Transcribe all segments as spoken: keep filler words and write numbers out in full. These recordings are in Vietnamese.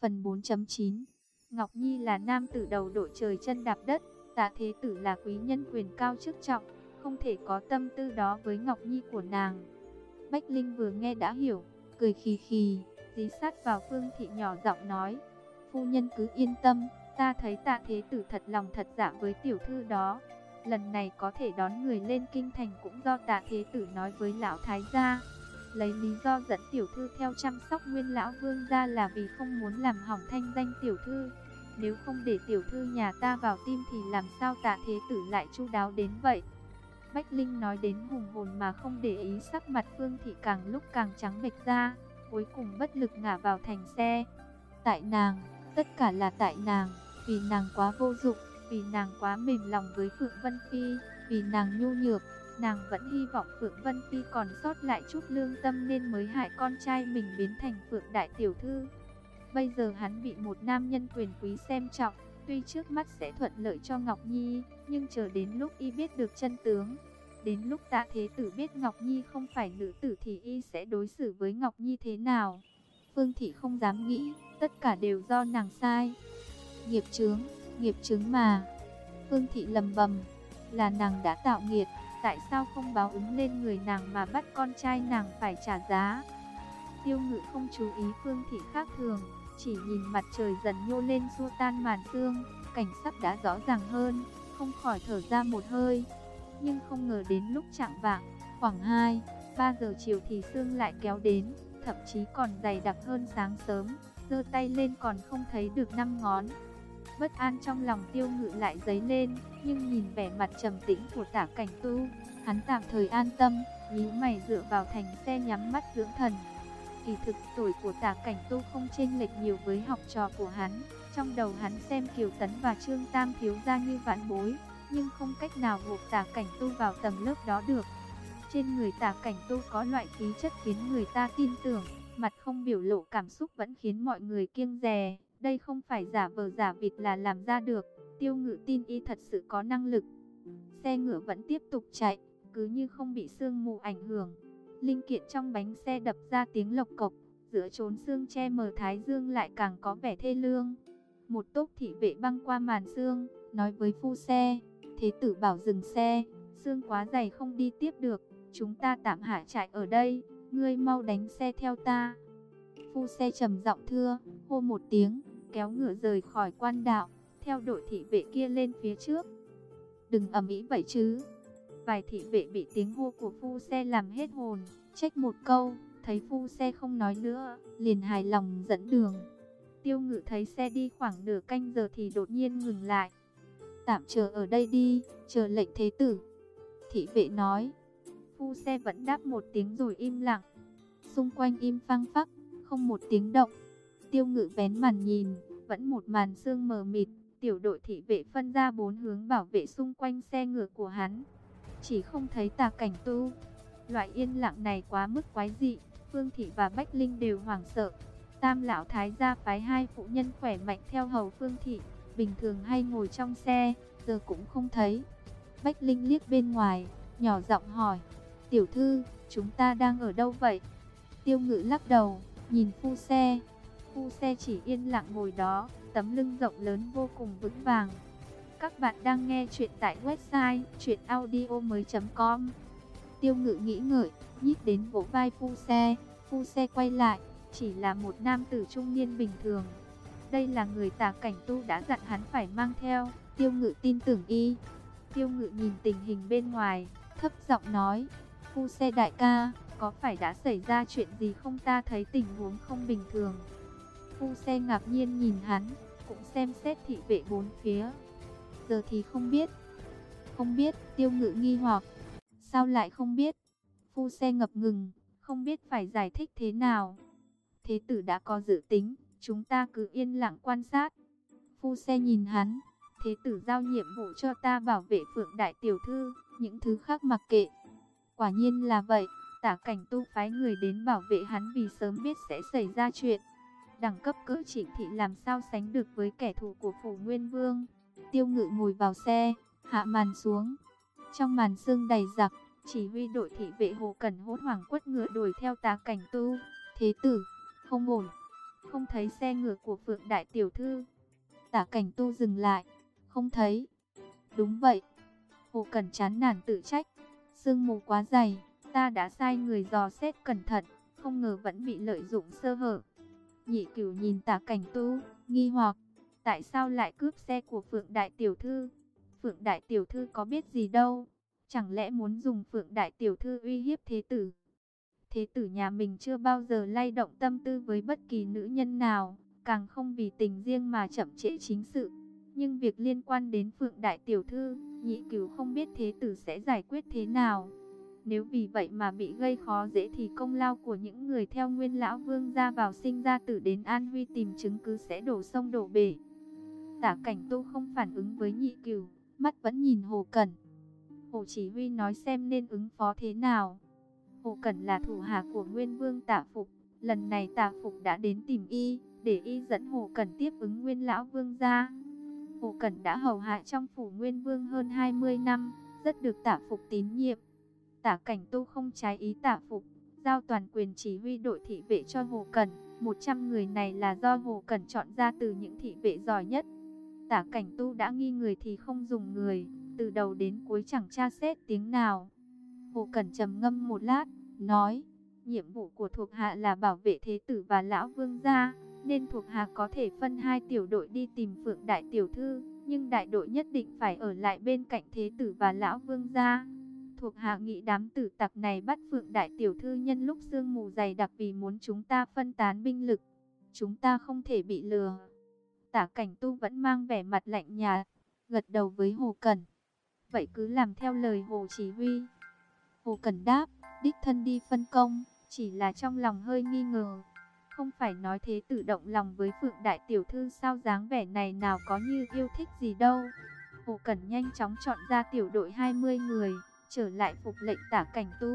Phần bốn chấm chín. Ngọc Nhi là nam tử đầu đội trời chân đạp đất, Tạ Thế Tử là quý nhân quyền cao chức trọng, không thể có tâm tư đó với Ngọc Nhi của nàng. Bách Linh vừa nghe đã hiểu, cười khì khì, dí sát vào Phương Thị nhỏ giọng nói: phu nhân cứ yên tâm, ta thấy Tạ Thế Tử thật lòng thật dạ với tiểu thư đó. Lần này có thể đón người lên kinh thành cũng do Tạ Thế Tử nói với lão thái gia, lấy lý do dẫn tiểu thư theo chăm sóc Nguyên lão vương gia là vì không muốn làm hỏng thanh danh tiểu thư. Nếu không để tiểu thư nhà ta vào tim thì làm sao Tạ Thế Tử lại chu đáo đến vậy? Bách Linh nói đến hùng hồn mà không để ý sắc mặt Phương Thị càng lúc càng trắng bệch ra, cuối cùng bất lực ngả vào thành xe. Tại nàng, tất cả là tại nàng, vì nàng quá vô dụng, vì nàng quá mềm lòng với Phượng Vân Phi, vì nàng nhu nhược, nàng vẫn hy vọng Phượng Vân Phi còn sót lại chút lương tâm nên mới hại con trai mình biến thành Phượng đại tiểu thư. Bây giờ hắn bị một nam nhân quyền quý xem trọng, tuy trước mắt sẽ thuận lợi cho Ngọc Nhi, nhưng chờ đến lúc y biết được chân tướng, đến lúc Tạ Thế Tử biết Ngọc Nhi không phải nữ tử thì y sẽ đối xử với Ngọc Nhi thế nào? Phương Thị không dám nghĩ, tất cả đều do nàng sai. Nghiệp chướng, nghiệp chướng mà. Phương Thị lầm bầm, là nàng đã tạo nghiệt, tại sao không báo ứng lên người nàng mà bắt con trai nàng phải trả giá? Tiêu Ngự không chú ý Phương Thị khác thường, chỉ nhìn mặt trời dần nhô lên xua tan màn sương, cảnh sắc đã rõ ràng hơn, không khỏi thở ra một hơi. Nhưng không ngờ đến lúc chạng vạng, khoảng hai, ba giờ chiều thì sương lại kéo đến, thậm chí còn dày đặc hơn sáng sớm, giơ tay lên còn không thấy được năm ngón. Bất an trong lòng Tiêu Ngự lại dấy lên, nhưng nhìn vẻ mặt trầm tĩnh của Tả Cảnh Tu, hắn tạm thời an tâm, nhíu mày dựa vào thành xe nhắm mắt dưỡng thần. Kỳ thực tuổi của Tả Cảnh Tu không chênh lệch nhiều với học trò của hắn, trong đầu hắn xem Kiều Tấn và Trương Tam thiếu gia như vãn bối, nhưng không cách nào buộc Tả Cảnh Tu vào tầng lớp đó được. Trên người Tả Cảnh Tu có loại khí chất khiến người ta tin tưởng, mặt không biểu lộ cảm xúc vẫn khiến mọi người kiêng dè. Đây không phải giả vờ giả vịt là làm ra được. Tiêu Ngự tin y thật sự có năng lực. Xe ngựa vẫn tiếp tục chạy, cứ như không bị sương mù ảnh hưởng. Linh kiện trong bánh xe đập ra tiếng lộc cộc, giữa chốn sương che mờ thái dương lại càng có vẻ thê lương. Một tốp thị vệ băng qua màn sương, nói với phu xe: Thế Tử bảo dừng xe, sương quá dày không đi tiếp được, chúng ta tạm hạ trại ở đây, ngươi mau đánh xe theo ta. Phu xe trầm giọng thưa, hô một tiếng, kéo ngựa rời khỏi quan đạo, theo đội thị vệ kia lên phía trước. Đừng ầm ĩ vậy chứ. Vài thị vệ bị tiếng hô của phu xe làm hết hồn, trách một câu, thấy phu xe không nói nữa, liền hài lòng dẫn đường. Tiêu Ngự thấy xe đi khoảng nửa canh giờ thì đột nhiên ngừng lại. Tạm chờ ở đây đi, chờ lệnh Thế Tử. Thị vệ nói. Phu xe vẫn đáp một tiếng rồi im lặng. Xung quanh im phăng phắc, không một tiếng động. Tiêu Ngự vén màn nhìn, vẫn một màn sương mờ mịt. Tiểu đội thị vệ phân ra bốn hướng bảo vệ xung quanh xe ngựa của hắn, chỉ không thấy Tả Cảnh Tu. Loại yên lặng này quá mức quái dị, Phương Thị và Bách Linh đều hoảng sợ. Tam lão thái gia phái hai phụ nhân khỏe mạnh theo hầu Phương Thị, bình thường hay ngồi trong xe, giờ cũng không thấy. Bách Linh liếc bên ngoài, nhỏ giọng hỏi: Tiểu thư, chúng ta đang ở đâu vậy? Tiêu Ngự lắc đầu, nhìn phu xe. Phu xe chỉ yên lặng ngồi đó, tấm lưng rộng lớn vô cùng vững vàng. Các bạn đang nghe chuyện tại website truyện audio mới chấm com. Tiêu Ngự nghĩ ngợi, nhích đến vỗ vai phu xe. Phu xe quay lại, chỉ là một nam tử trung niên bình thường. Đây là người Tả Cảnh Tu đã dặn hắn phải mang theo. Tiêu Ngự tin tưởng y. Tiêu Ngự nhìn tình hình bên ngoài, thấp giọng nói: Phu xe đại ca, có phải đã xảy ra chuyện gì không, ta thấy tình huống không bình thường. Phu xe ngạc nhiên nhìn hắn, cũng xem xét thị vệ bốn phía. Giờ thì không biết. Không biết, Tiêu Ngự nghi hoặc. Sao lại không biết? Phu xe ngập ngừng, không biết phải giải thích thế nào. Thế Tử đã có dự tính, chúng ta cứ yên lặng quan sát. Phu xe nhìn hắn. Thế Tử giao nhiệm vụ cho ta bảo vệ Phượng đại tiểu thư, những thứ khác mặc kệ. Quả nhiên là vậy. Tả Cảnh Tu phái người đến bảo vệ hắn vì sớm biết sẽ xảy ra chuyện. Đẳng cấp cỡ Trịnh thị làm sao sánh được với kẻ thù của phủ Nguyên Vương. Tiêu Ngự ngồi vào xe, hạ màn xuống. Trong màn sương dày đặc, chỉ huy đội thị vệ Hồ Cẩn hốt hoảng quất ngựa đuổi theo Tả Cảnh Tu. Thế Tử, không ổn. không thấy xe ngựa của Phượng đại tiểu thư. Tả Cảnh Tu dừng lại, không thấy. Đúng vậy. Hồ Cẩn chán nản tự trách, sương mù quá dày, ta đã sai người dò xét cẩn thận, không ngờ vẫn bị lợi dụng sơ hở. Nhị Cửu nhìn Tả Cảnh Tu, nghi hoặc, tại sao lại cướp xe của Phượng đại tiểu thư? Phượng đại tiểu thư có biết gì đâu, chẳng lẽ muốn dùng Phượng đại tiểu thư uy hiếp thế tử? Thế tử nhà mình chưa bao giờ lay động tâm tư với bất kỳ nữ nhân nào, càng không vì tình riêng mà chậm trễ chính sự. Nhưng việc liên quan đến Phượng đại tiểu thư, Nhị Cửu không biết thế tử sẽ giải quyết thế nào. Nếu vì vậy mà bị gây khó dễ thì công lao của những người theo Nguyên lão vương ra vào sinh ra tử đến An Huy tìm chứng cứ sẽ đổ sông đổ bể. Tả Cảnh Tu không phản ứng với Nhị Cửu, mắt vẫn nhìn Hồ Cẩn. Hồ chỉ huy nói xem nên ứng phó thế nào. Hồ Cẩn là thủ hạ của Nguyên Vương Tả Phục, lần này Tả Phục đã đến tìm y, để y dẫn Hồ Cẩn tiếp ứng Nguyên lão vương gia. Hồ Cẩn đã hầu hạ trong phủ Nguyên Vương hơn hai mươi năm, rất được Tả Phục tín nhiệm. Tả Cảnh Tu không trái ý Tả Phục, giao toàn quyền chỉ huy đội thị vệ cho Hồ Cẩn. một trăm người này là do Hồ Cẩn chọn ra từ những thị vệ giỏi nhất. Tả Cảnh Tu đã nghi người thì không dùng người, từ đầu đến cuối chẳng tra xét tiếng nào. Hồ Cẩn trầm ngâm một lát, nói, nhiệm vụ của thuộc hạ là bảo vệ thế tử và lão vương gia, nên thuộc hạ có thể phân hai tiểu đội đi tìm Phượng đại tiểu thư, nhưng đại đội nhất định phải ở lại bên cạnh thế tử và lão vương gia. Thuộc hạ nghĩ đám tử tặc này bắt Phượng đại tiểu thư nhân lúc sương mù dày đặc vì muốn chúng ta phân tán binh lực. Chúng ta không thể bị lừa. Tả Cảnh Tu vẫn mang vẻ mặt lạnh nhạt, gật đầu với Hồ Cẩn. Vậy cứ làm theo lời Hồ chỉ huy. Hồ Cẩn đáp, đích thân đi phân công, chỉ là trong lòng hơi nghi ngờ. Không phải nói thế tự động lòng với Phượng đại tiểu thư sao, dáng vẻ này nào có như yêu thích gì đâu. Hồ Cẩn nhanh chóng chọn ra tiểu đội hai mươi người, trở lại phục lệnh Tả Cảnh Tu.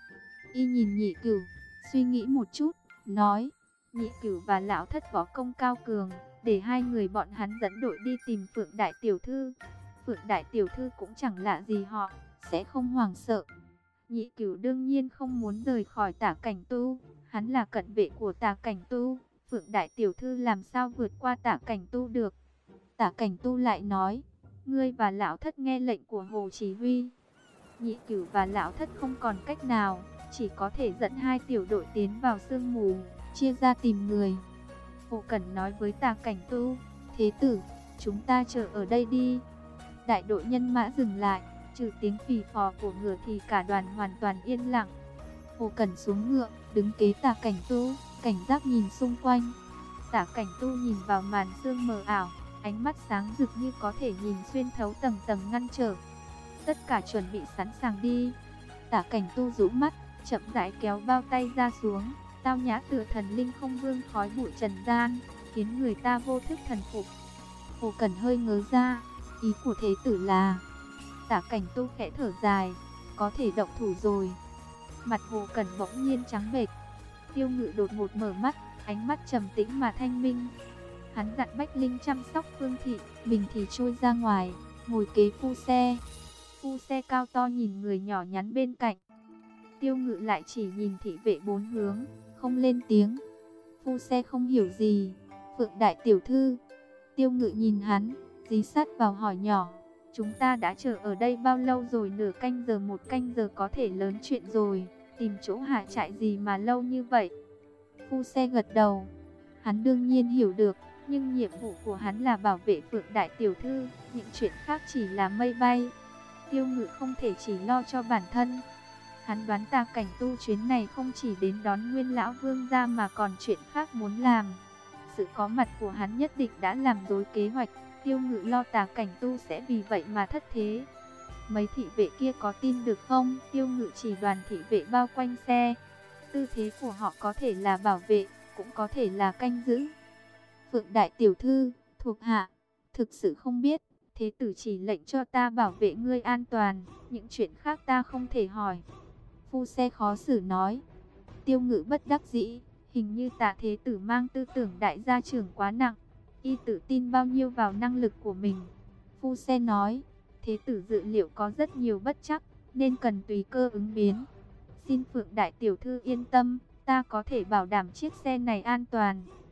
Y nhìn Nhị Cửu, suy nghĩ một chút, nói, Nhị Cửu và lão thất võ công cao cường, để hai người bọn hắn dẫn đội đi tìm Phượng đại tiểu thư. Phượng đại tiểu thư cũng chẳng lạ gì họ, sẽ không hoảng sợ. Nhị Cửu đương nhiên không muốn rời khỏi Tả Cảnh Tu, hắn là cận vệ của Tả Cảnh Tu, Phượng đại tiểu thư làm sao vượt qua Tả Cảnh Tu được. Tả Cảnh Tu lại nói, ngươi và lão thất nghe lệnh của Hồ chỉ huy. Nhị Cửu và lão thất không còn cách nào, chỉ có thể dẫn hai tiểu đội tiến vào sương mù, chia ra tìm người. Hồ Cẩn nói với Tả Cảnh Tu, thế tử, chúng ta chờ ở đây đi. Đại đội nhân mã dừng lại, trừ tiếng phì phò của ngựa thì cả đoàn hoàn toàn yên lặng. Hồ Cẩn xuống ngựa, đứng kế Tả Cảnh Tu, cảnh giác nhìn xung quanh. Tả Cảnh Tu nhìn vào màn sương mờ ảo, ánh mắt sáng rực như có thể nhìn xuyên thấu tầng tầng ngăn trở. Tất cả chuẩn bị sẵn sàng đi. Tả Cảnh Tu rũ mắt, chậm rãi kéo bao tay ra xuống, tao nhã tựa thần linh không vương khói bụi trần gian, khiến người ta vô thức thần phục. Hồ Cẩn hơi ngớ ra, ý của thế tử là... Tả Cảnh Tu khẽ thở dài, có thể động thủ rồi. Mặt Hồ Cẩn bỗng nhiên trắng bệch. Tiêu Ngự đột ngột mở mắt, ánh mắt trầm tĩnh mà thanh minh. Hắn dặn Bách Linh chăm sóc Phương Thị, mình thì trôi ra ngoài, ngồi kế phu xe. Phu xe cao to nhìn người nhỏ nhắn bên cạnh. Tiêu Ngự lại chỉ nhìn thị vệ bốn hướng, không lên tiếng. Phu xe không hiểu gì. Phượng đại tiểu thư. Tiêu Ngự nhìn hắn, dí sát vào hỏi nhỏ. Chúng ta đã chờ ở đây bao lâu rồi? Nửa canh giờ, một canh giờ có thể lớn chuyện rồi. Tìm chỗ hạ trại gì mà lâu như vậy? Phu xe gật đầu. Hắn đương nhiên hiểu được, nhưng nhiệm vụ của hắn là bảo vệ Phượng đại tiểu thư, những chuyện khác chỉ là mây bay. Tiêu Ngự không thể chỉ lo cho bản thân. Hắn đoán Tả Cảnh Tu chuyến này không chỉ đến đón Nguyên lão vương gia mà còn chuyện khác muốn làm. Sự có mặt của hắn nhất định đã làm rối kế hoạch. Tiêu Ngự lo Tả Cảnh Tu sẽ vì vậy mà thất thế. Mấy thị vệ kia có tin được không? Tiêu Ngự chỉ đoàn thị vệ bao quanh xe. Tư thế của họ có thể là bảo vệ, cũng có thể là canh giữ. Phượng đại tiểu thư, thuộc hạ, thực sự không biết. Thế tử chỉ lệnh cho ta bảo vệ ngươi an toàn, những chuyện khác ta không thể hỏi. Phu xe khó xử nói. Tiêu Ngự bất đắc dĩ, hình như Tả thế tử mang tư tưởng đại gia trưởng quá nặng. Y tự tin bao nhiêu vào năng lực của mình. Phu xe nói, thế tử dự liệu có rất nhiều bất chắc, nên cần tùy cơ ứng biến. Xin Phượng đại tiểu thư yên tâm, ta có thể bảo đảm chiếc xe này an toàn.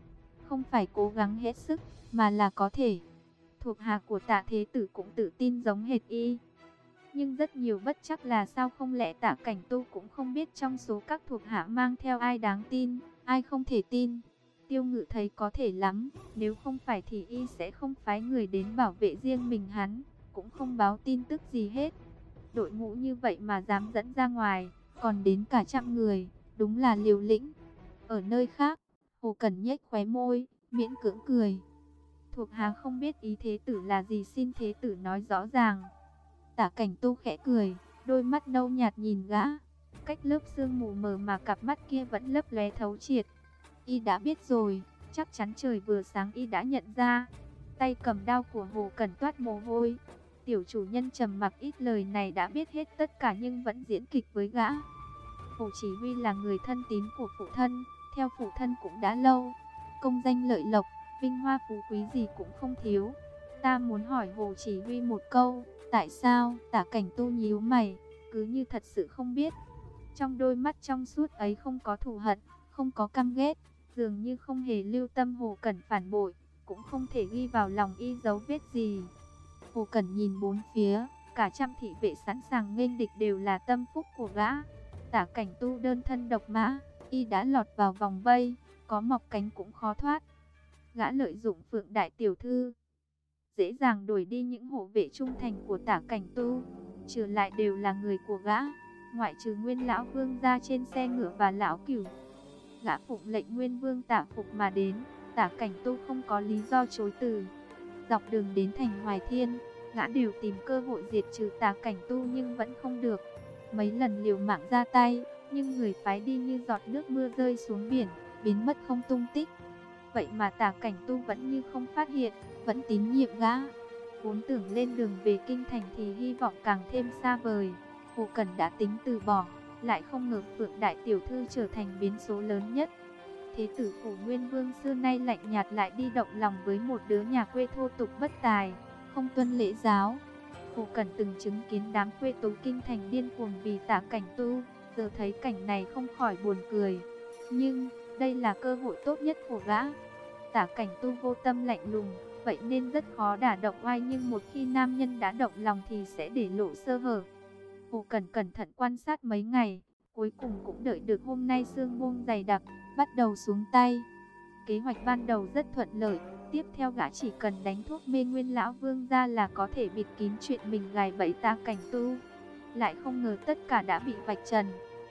không phải cố gắng hết sức, mà là có thể. Thuộc hạ của Tạ Thế Tử cũng tự tin giống hệt y. Nhưng rất nhiều bất chắc là sao, không lẽ Tạ Cảnh Tu cũng không biết trong số các thuộc hạ mang theo ai đáng tin, ai không thể tin. Tiêu Ngự thấy có thể lắm, nếu không phải thì y sẽ không phái người đến bảo vệ riêng mình hắn, cũng không báo tin tức gì hết. Đội ngũ như vậy mà dám dẫn ra ngoài, còn đến cả trăm người, đúng là liều lĩnh. Ở nơi khác, Hồ Cẩn nhếch khóe môi, miễn cưỡng cười. Thuộc hạ không biết ý Thế Tử là gì, xin Thế Tử nói rõ ràng. Tả Cảnh Tu khẽ cười, đôi mắt nâu nhạt nhìn gã. Cách lớp sương mù mờ mà cặp mắt kia vẫn lấp lóe thấu triệt. Y đã biết rồi, chắc chắn trời vừa sáng y đã nhận ra. Tay cầm đao của Hồ Cẩn toát mồ hôi. Tiểu chủ nhân trầm mặc ít lời này đã biết hết tất cả nhưng vẫn diễn kịch với gã. Hồ Chỉ Huy là người thân tín của phụ thân, theo phụ thân cũng đã lâu. Công danh lợi lộc, vinh hoa phú quý gì cũng không thiếu. Ta muốn hỏi Hồ Chỉ Huy một câu, tại sao? Tả Cảnh Tu nhíu mày, cứ như thật sự không biết. Trong đôi mắt trong suốt ấy không có thù hận, không có căm ghét, dường như không hề lưu tâm Hồ Cẩn phản bội, cũng không thể ghi vào lòng y dấu vết gì. Hồ Cẩn nhìn bốn phía, cả trăm thị vệ sẵn sàng nghênh địch đều là tâm phúc của gã. Tả Cảnh Tu đơn thân độc mã, y đã lọt vào vòng vây, có mọc cánh cũng khó thoát. Gã lợi dụng Phượng đại tiểu thư, dễ dàng đuổi đi những hộ vệ trung thành của Tả Cảnh Tu, trừ lại đều là người của gã, ngoại trừ Nguyên lão vương gia trên xe ngựa và lão Cửu. Gã phụng lệnh Nguyên Vương Tả Phục mà đến, Tả Cảnh Tu không có lý do chối từ. Dọc đường đến thành Hoài Thiên, gã đều tìm cơ hội diệt trừ Tả Cảnh Tu nhưng vẫn không được. Mấy lần liều mạng ra tay, nhưng người phái đi như giọt nước mưa rơi xuống biển, biến mất không tung tích. Vậy mà Tả Cảnh Tu vẫn như không phát hiện, vẫn tín nhiệm gã. Vốn tưởng lên đường về kinh thành thì hy vọng càng thêm xa vời. Hồ Cẩn đã tính từ bỏ, lại không ngờ Phượng đại tiểu thư trở thành biến số lớn nhất. Thế tử phủ Nguyên Vương xưa nay lạnh nhạt lại đi động lòng với một đứa nhà quê thô tục bất tài, không tuân lễ giáo. Hồ Cẩn từng chứng kiến đám quê tú kinh thành điên cuồng vì Tả Cảnh Tu, giờ thấy cảnh này không khỏi buồn cười. Nhưng đây là cơ hội tốt nhất của gã. Tả Cảnh Tu vô tâm lạnh lùng, vậy nên rất khó đả động oai, nhưng một khi nam nhân đã động lòng thì sẽ để lộ sơ hở. Hồ Cẩn cẩn thận quan sát mấy ngày, cuối cùng cũng đợi được hôm nay sương mông dày đặc, bắt đầu xuống tay. Kế hoạch ban đầu rất thuận lợi, tiếp theo gã chỉ cần đánh thuốc mê Nguyên lão vương ra là có thể bịt kín chuyện mình gài bẫy Tả Cảnh Tu. Lại không ngờ tất cả đã bị vạch trần.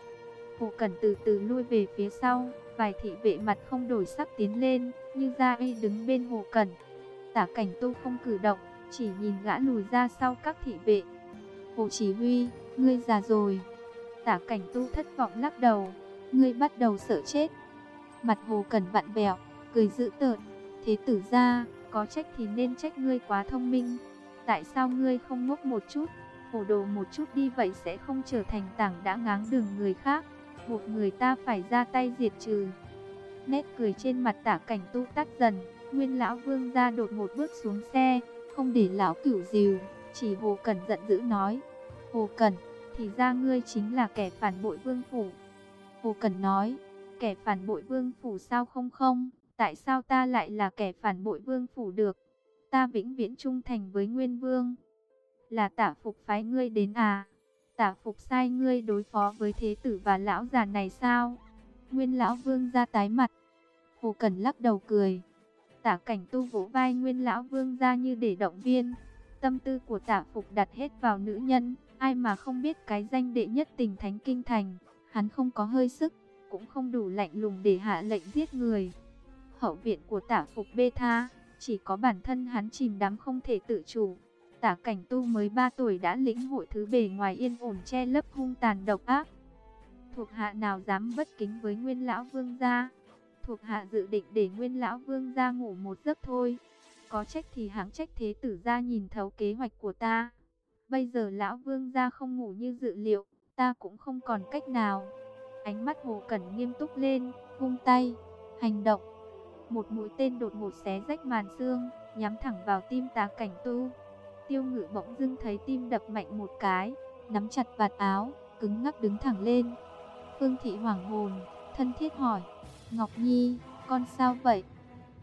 Hồ Cẩn từ từ lui về phía sau, vài thị vệ mặt không đổi sắc tiến lên, như Gia Y đứng bên Hồ Cẩn. Tả Cảnh Tu không cử động, chỉ nhìn gã lùi ra sau các thị vệ. Hồ Chỉ Huy, ngươi già rồi. Tả Cảnh Tu thất vọng lắc đầu, ngươi bắt đầu sợ chết. Mặt Hồ Cẩn vặn vẹo, cười dữ tợn. Thế tử gia, có trách thì nên trách ngươi quá thông minh. Tại sao ngươi không ngốc một chút, hồ đồ một chút đi, vậy sẽ không trở thành tảng đá ngáng đường người khác, buộc người ta phải ra tay diệt trừ. Nét cười trên mặt Tả Cảnh Tu tắt dần. Nguyên lão vương gia đột ngột bước xuống xe, không để lão Cửu dìu, chỉ Hồ Cẩn giận dữ nói: Hồ Cẩn, thì ra ngươi chính là kẻ phản bội vương phủ. Hồ Cẩn nói: kẻ phản bội vương phủ sao không không, tại sao ta lại là kẻ phản bội vương phủ được? Ta vĩnh viễn trung thành với Nguyên Vương. Là Tả Phục phái ngươi đến à? Tả Phục sai ngươi đối phó với thế tử và lão già này sao? Nguyên lão vương ra tái mặt. Hồ Cẩn lắc đầu cười. Tả Cảnh Tu vỗ vai Nguyên lão vương ra như để động viên. Tâm tư của Tả Phục đặt hết vào nữ nhân, ai mà không biết cái danh đệ nhất tình thánh kinh thành. Hắn không có hơi sức, cũng không đủ lạnh lùng để hạ lệnh giết người. Hậu viện của Tả Phục bê tha, chỉ có bản thân hắn chìm đắm không thể tự chủ. Tả Cảnh Tu mới ba tuổi đã lĩnh hội thứ bề ngoài yên ổn che lấp hung tàn độc ác. Thuộc hạ nào dám bất kính với Nguyên lão vương gia? Thuộc hạ dự định để Nguyên lão vương gia ngủ một giấc thôi. Có trách thì hãng trách thế tử gia nhìn thấu kế hoạch của ta. Bây giờ lão vương gia không ngủ như dự liệu, ta cũng không còn cách nào. Ánh mắt Hồ Cẩn nghiêm túc lên, vung tay, hành động. Một mũi tên đột ngột xé rách màn xương, nhắm thẳng vào tim Tả Cảnh Tu. Tiêu Ngự bỗng dưng thấy tim đập mạnh một cái, nắm chặt vạt áo, cứng ngắc đứng thẳng lên. Phương Thị hoảng hồn, thân thiết hỏi: Ngọc Nhi, con sao vậy?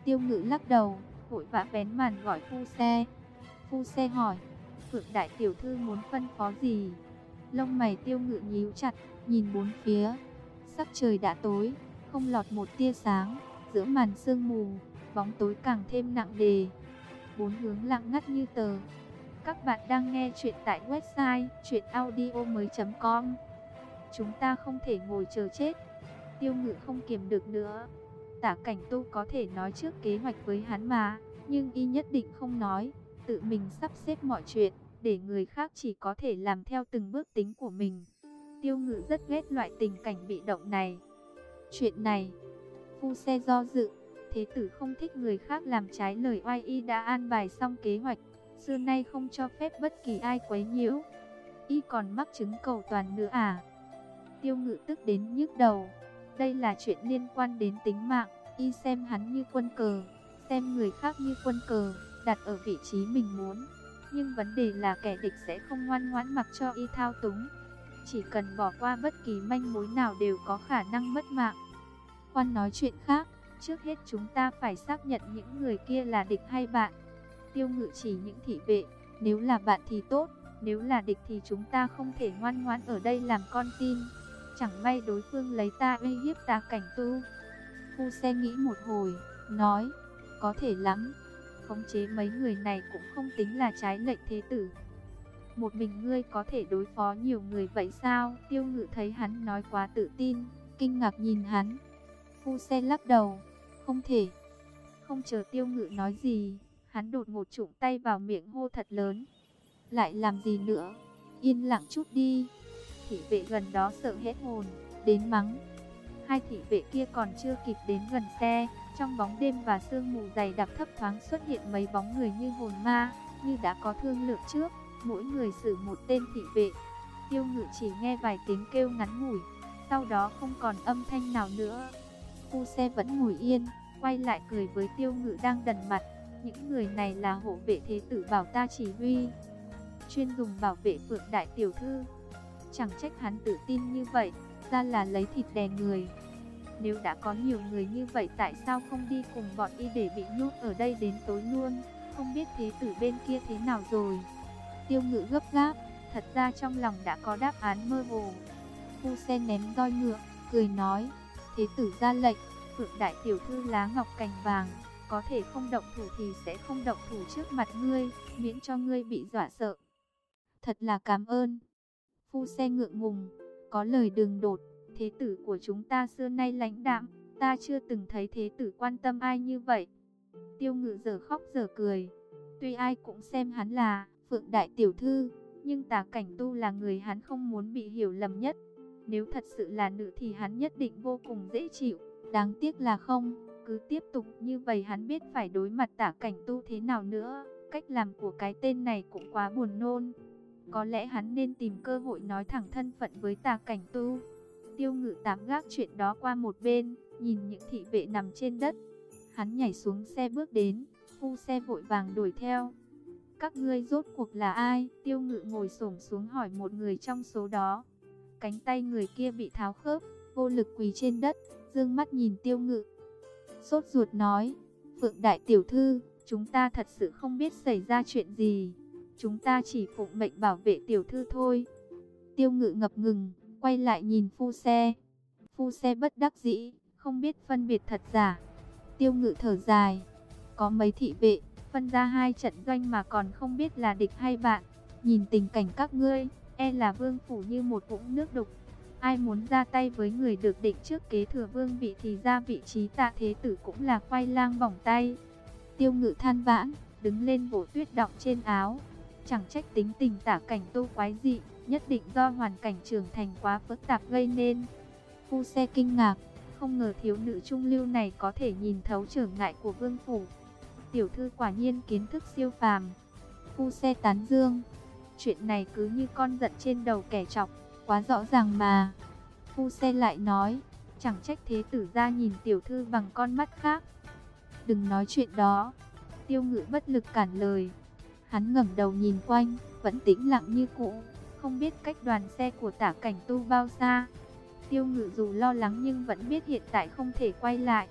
Tiêu Ngự lắc đầu, vội vã vén màn gọi phu xe. Phu xe hỏi, Phượng đại tiểu thư muốn phân phó gì? Lông mày Tiêu Ngự nhíu chặt, nhìn bốn phía. Sắc trời đã tối, không lọt một tia sáng, giữa màn sương mù, bóng tối càng thêm nặng nề. Bốn hướng lặng ngắt như tờ. Các bạn đang nghe chuyện tại website truyện audio mới chấm com. Chúng ta không thể ngồi chờ chết. Tiêu Ngự không kiềm được nữa. Tả Cảnh Tu có thể nói trước kế hoạch với hắn mà, nhưng y nhất định không nói, tự mình sắp xếp mọi chuyện, để người khác chỉ có thể làm theo từng bước tính của mình. Tiêu Ngự rất ghét loại tình cảnh bị động này. Chuyện này, phu xe do dự, thế tử không thích người khác làm trái lời oai, y đã an bài xong kế hoạch, xưa nay không cho phép bất kỳ ai quấy nhiễu. Y còn mắc chứng cầu toàn nữa à? Tiêu Ngự tức đến nhức đầu. Đây là chuyện liên quan đến tính mạng, y xem hắn như quân cờ, xem người khác như quân cờ, đặt ở vị trí mình muốn. Nhưng vấn đề là kẻ địch sẽ không ngoan ngoãn mặc cho y thao túng. Chỉ cần bỏ qua bất kỳ manh mối nào đều có khả năng mất mạng. Khoan nói chuyện khác, trước hết chúng ta phải xác nhận những người kia là địch hay bạn. Tiêu Ngự chỉ những thị vệ, nếu là bạn thì tốt, nếu là địch thì chúng ta không thể ngoan ngoãn ở đây làm con tin. Chẳng may đối phương lấy ta uy hiếp ta Cảnh Tu. Phu xe nghĩ một hồi, nói, có thể lắm. Khống chế mấy người này cũng không tính là trái lệnh thế tử. Một mình ngươi có thể đối phó nhiều người vậy sao? Tiêu Ngự thấy hắn nói quá tự tin, kinh ngạc nhìn hắn. Phu xe lắc đầu, không thể. Không chờ Tiêu Ngự nói gì, hắn đột ngột trụm tay vào miệng hô thật lớn. Lại làm gì nữa? Yên lặng chút đi. Thị vệ gần đó sợ hết hồn, đến mắng. Hai thị vệ kia còn chưa kịp đến gần xe, trong bóng đêm và sương mù dày đặc thấp thoáng xuất hiện mấy bóng người như hồn ma, như đã có thương lượng trước, mỗi người xử một tên thị vệ. Tiêu Ngự chỉ nghe vài tiếng kêu ngắn ngủi, sau đó không còn âm thanh nào nữa. Phu xe vẫn ngồi yên, quay lại cười với Tiêu Ngự đang đần mặt. Những người này là hộ vệ thế tử bảo ta chỉ huy, chuyên dùng bảo vệ Phượng đại tiểu thư. Chẳng trách hắn tự tin như vậy, ra là lấy thịt đè người. Nếu đã có nhiều người như vậy, tại sao không đi cùng bọn y để bị nhốt ở đây đến tối luôn? Không biết thế tử bên kia thế nào rồi? Tiêu Ngự gấp gáp, thật ra trong lòng đã có đáp án mơ hồ. Phu xe ném roi ngựa, cười nói, thế tử ra lệnh, Phượng đại tiểu thư lá ngọc cành vàng, có thể không động thủ thì sẽ không động thủ trước mặt ngươi, miễn cho ngươi bị dọa sợ. Thật là cảm ơn. Phu xe ngượng ngùng, có lời đường đột, thế tử của chúng ta xưa nay lãnh đạm, ta chưa từng thấy thế tử quan tâm ai như vậy. Tiêu Ngự giờ khóc giờ cười, tuy ai cũng xem hắn là Phượng đại tiểu thư, nhưng Tả Cảnh Tu là người hắn không muốn bị hiểu lầm nhất. Nếu thật sự là nữ thì hắn nhất định vô cùng dễ chịu, đáng tiếc là không. Cứ tiếp tục như vậy hắn biết phải đối mặt Tả Cảnh Tu thế nào nữa. Cách làm của cái tên này cũng quá buồn nôn. Có lẽ hắn nên tìm cơ hội nói thẳng thân phận với Tả Cảnh Tu. Tiêu Ngự tạm gác chuyện đó qua một bên, nhìn những thị vệ nằm trên đất. Hắn nhảy xuống xe bước đến, phu xe vội vàng đuổi theo. Các ngươi rốt cuộc là ai? Tiêu Ngự ngồi xổm xuống hỏi một người trong số đó. Cánh tay người kia bị tháo khớp, vô lực quỳ trên đất, dương mắt nhìn Tiêu Ngự. Sốt ruột nói, Phượng đại tiểu thư, chúng ta thật sự không biết xảy ra chuyện gì. Chúng ta chỉ phụng mệnh bảo vệ tiểu thư thôi. Tiêu Ngự ngập ngừng, quay lại nhìn phu xe. Phu xe bất đắc dĩ, không biết phân biệt thật giả. Tiêu Ngự thở dài, có mấy thị vệ, phân ra hai trận doanh mà còn không biết là địch hay bạn. Nhìn tình cảnh các ngươi, e là vương phủ như một vũng nước đục. Ai muốn ra tay với người được định trước kế thừa vương vị thì ra vị trí Tạ thế tử cũng là khoai lang bỏng tay. Tiêu Ngự than vãn, đứng lên vỗ tuyết đọng trên áo. Chẳng trách tính tình Tả Cảnh Tu quái dị, nhất định do hoàn cảnh trưởng thành quá phức tạp gây nên. Phu xe kinh ngạc, không ngờ thiếu nữ trung lưu này có thể nhìn thấu trở ngại của vương phủ. Tiểu thư quả nhiên kiến thức siêu phàm. Phu xe tán dương, chuyện này cứ như con giận trên đầu kẻ trọc, quá rõ ràng mà. Phu xe lại nói, chẳng trách thế tử ra nhìn tiểu thư bằng con mắt khác. Đừng nói chuyện đó. Tiêu Ngự bất lực cản lời. Hắn ngẩng đầu nhìn quanh, vẫn tĩnh lặng như cũ, không biết cách đoàn xe của Tả Cảnh Tu bao xa. Tiêu Ngự dù lo lắng nhưng vẫn biết hiện tại không thể quay lại.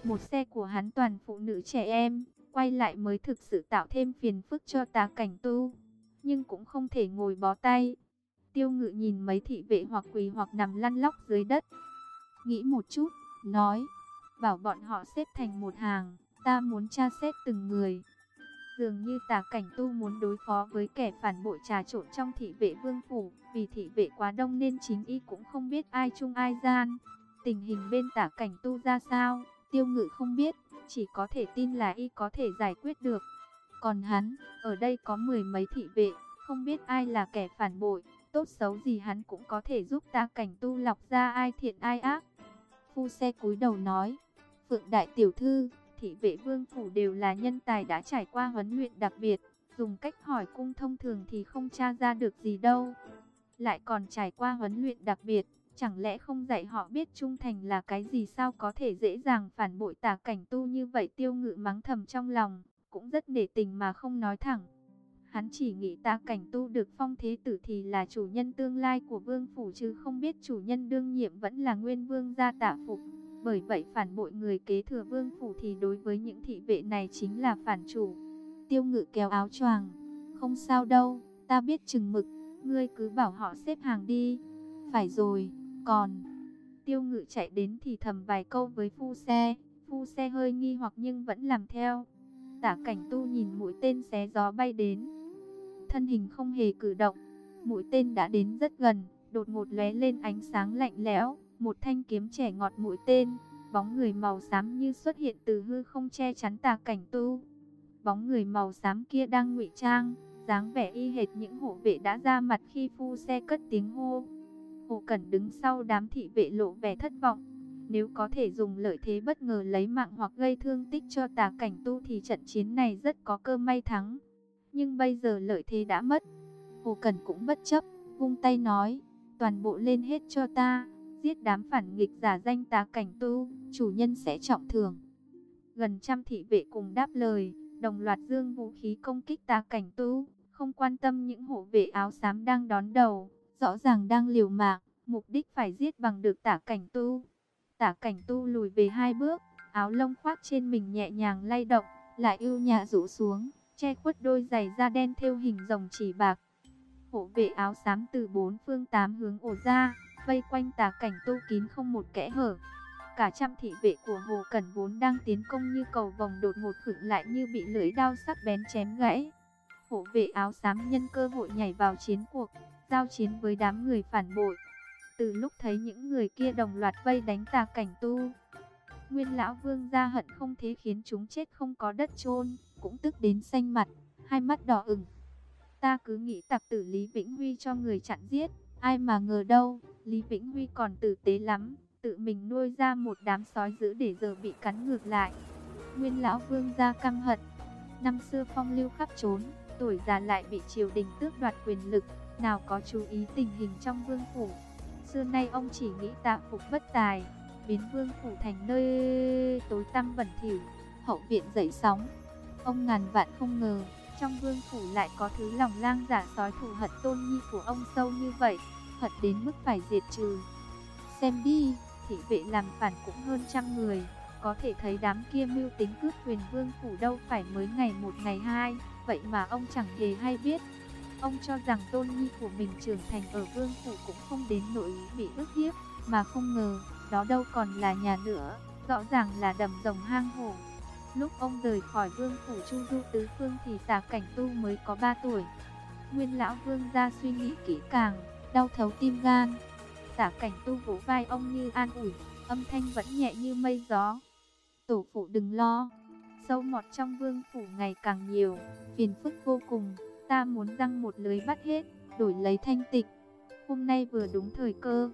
Một xe của hắn toàn phụ nữ trẻ em, quay lại mới thực sự tạo thêm phiền phức cho Tà Cảnh Tu, nhưng cũng không thể ngồi bó tay. Tiêu Ngự nhìn mấy thị vệ hoặc quỳ hoặc nằm lăn lóc dưới đất, nghĩ một chút, nói, bảo bọn họ xếp thành một hàng, ta muốn tra xét từng người. Dường như Tà Cảnh Tu muốn đối phó với kẻ phản bội trà trộn trong thị vệ vương phủ, vì thị vệ quá đông nên chính y cũng không biết ai trung ai gian. Tình hình bên Tà Cảnh Tu ra sao, Tiêu Ngự không biết, chỉ có thể tin là y có thể giải quyết được. Còn hắn, ở đây có mười mấy thị vệ, không biết ai là kẻ phản bội, tốt xấu gì hắn cũng có thể giúp Tà Cảnh Tu lọc ra ai thiện ai ác. Phu xe cúi đầu nói, Phượng đại tiểu thư, thị vệ vương phủ đều là nhân tài đã trải qua huấn luyện đặc biệt, dùng cách hỏi cung thông thường thì không tra ra được gì đâu. Lại còn trải qua huấn luyện đặc biệt, chẳng lẽ không dạy họ biết trung thành là cái gì sao có thể dễ dàng phản bội Tà Cảnh Tu như vậy. Tiêu Ngự mắng thầm trong lòng, cũng rất nể tình mà không nói thẳng. Hắn chỉ nghĩ Tà Cảnh Tu được phong thế tử thì là chủ nhân tương lai của vương phủ, chứ không biết chủ nhân đương nhiệm vẫn là nguyên vương gia Tạ Phục. Bởi vậy phản bội người kế thừa vương phủ thì đối với những thị vệ này chính là phản chủ. Tiêu Ngự kéo áo choàng, không sao đâu, ta biết chừng mực, ngươi cứ bảo họ xếp hàng đi. Phải rồi, còn... Tiêu Ngự chạy đến thì thầm vài câu với phu xe, phu xe hơi nghi hoặc nhưng vẫn làm theo. Tả Cảnh Tu nhìn mũi tên xé gió bay đến, thân hình không hề cử động. Mũi tên đã đến rất gần, đột ngột lóe lên ánh sáng lạnh lẽo, một thanh kiếm trẻ ngọt mũi tên, bóng người màu xám như xuất hiện từ hư không che chắn Tà Cảnh Tu. Bóng người màu xám kia đang ngụy trang, dáng vẻ y hệt những hộ vệ đã ra mặt khi phu xe cất tiếng hô. Hồ Cẩn đứng sau đám thị vệ lộ vẻ thất vọng. Nếu có thể dùng lợi thế bất ngờ lấy mạng hoặc gây thương tích cho Tà Cảnh Tu thì trận chiến này rất có cơ may thắng. Nhưng bây giờ lợi thế đã mất. Hồ Cẩn cũng bất chấp, vung tay nói, toàn bộ lên hết cho ta, giết đám phản nghịch giả danh Tà Cảnh Tu, chủ nhân sẽ trọng thưởng. Gần trăm thị vệ cùng đáp lời, đồng loạt giương vũ khí công kích Tà Cảnh Tu, không quan tâm những hộ vệ áo xám đang đón đầu, rõ ràng đang liều mạng, mục đích phải giết bằng được Tà Cảnh Tu. Tà Cảnh Tu lùi về hai bước, áo lông khoác trên mình nhẹ nhàng lay động, lại ưu nhã rũ xuống, che khuất đôi giày da đen thêu hình rồng chỉ bạc. Hộ vệ áo xám từ bốn phương tám hướng ổ ra, vây quanh Tà Cảnh Tu kín không một kẽ hở. Cả trăm thị vệ của Hồ Cẩn vốn đang tiến công như cầu vồng đột ngột khựng lại như bị lưỡi đao sắc bén chém gãy. Hộ vệ áo xám nhân cơ hội nhảy vào chiến cuộc, giao chiến với đám người phản bội. Từ lúc thấy những người kia đồng loạt vây đánh Tà Cảnh Tu, Nguyên lão vương gia hận không thế khiến chúng chết không có đất chôn, cũng tức đến xanh mặt, hai mắt đỏ ửng. Ta cứ nghĩ tặc tử Lý Vĩnh Huy cho người chặn giết, ai mà ngờ đâu, Lý Vĩnh Huy còn tử tế lắm, tự mình nuôi ra một đám sói dữ để giờ bị cắn ngược lại. Nguyên lão vương gia căm hận, năm xưa phong lưu khắp trốn, tuổi già lại bị triều đình tước đoạt quyền lực, nào có chú ý tình hình trong vương phủ. Xưa nay ông chỉ nghĩ Tạ Phục bất tài, biến vương phủ thành nơi tối tăm bẩn thỉu, hậu viện dậy sóng. Ông ngàn vạn không ngờ, trong vương phủ lại có thứ lòng lang dạ sói thù hận tôn nhi của ông sâu như vậy, hận đến mức phải diệt trừ. Xem đi, thị vệ làm phản cũng hơn trăm người, có thể thấy đám kia mưu tính cướp quyền vương phủ đâu phải mới ngày một ngày hai, vậy mà ông chẳng hề hay biết. Ông cho rằng tôn nhi của mình trưởng thành ở vương phủ cũng không đến nỗi bị ức hiếp, mà không ngờ, đó đâu còn là nhà nữa, rõ ràng là đầm rồng hang hổ. Lúc ông rời khỏi vương phủ chu du tứ phương thì Tà Cảnh Tu mới có ba tuổi. Nguyên lão vương gia suy nghĩ kỹ càng, đau thấu tim gan. Tà Cảnh Tu vỗ vai ông như an ủi, âm thanh vẫn nhẹ như mây gió. Tổ phụ đừng lo, sâu mọt trong vương phủ ngày càng nhiều, phiền phức vô cùng, ta muốn răng một lưới bắt hết, đổi lấy thanh tịnh. Hôm nay vừa đúng thời cơ,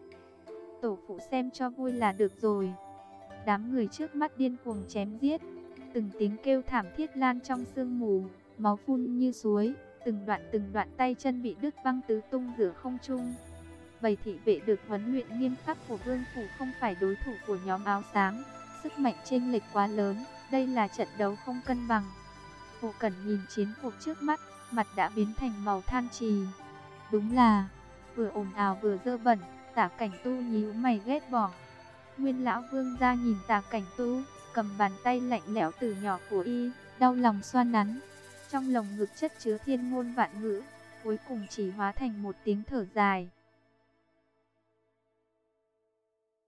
tổ phụ xem cho vui là được rồi. Đám người trước mắt điên cuồng chém giết, từng tiếng kêu thảm thiết lan trong sương mù, máu phun như suối, từng đoạn từng đoạn tay chân bị đứt văng tứ tung giữa không trung. Bầy thị vệ được huấn luyện nghiêm khắc của vương phủ không phải đối thủ của nhóm áo xám, sức mạnh chênh lệch quá lớn, đây là trận đấu không cân bằng. Hồ Cẩn nhìn chiến cuộc trước mắt, mặt đã biến thành màu than trì. Đúng là vừa ồn ào vừa dơ bẩn, Tà Cảnh Tu nhíu mày ghét bỏ. Nguyên lão vương gia nhìn Tà Cảnh Tu, cầm bàn tay lạnh lẽo từ nhỏ của y, đau lòng xoa nắn. Trong lồng ngực chất chứa thiên ngôn vạn ngữ, cuối cùng chỉ hóa thành một tiếng thở dài.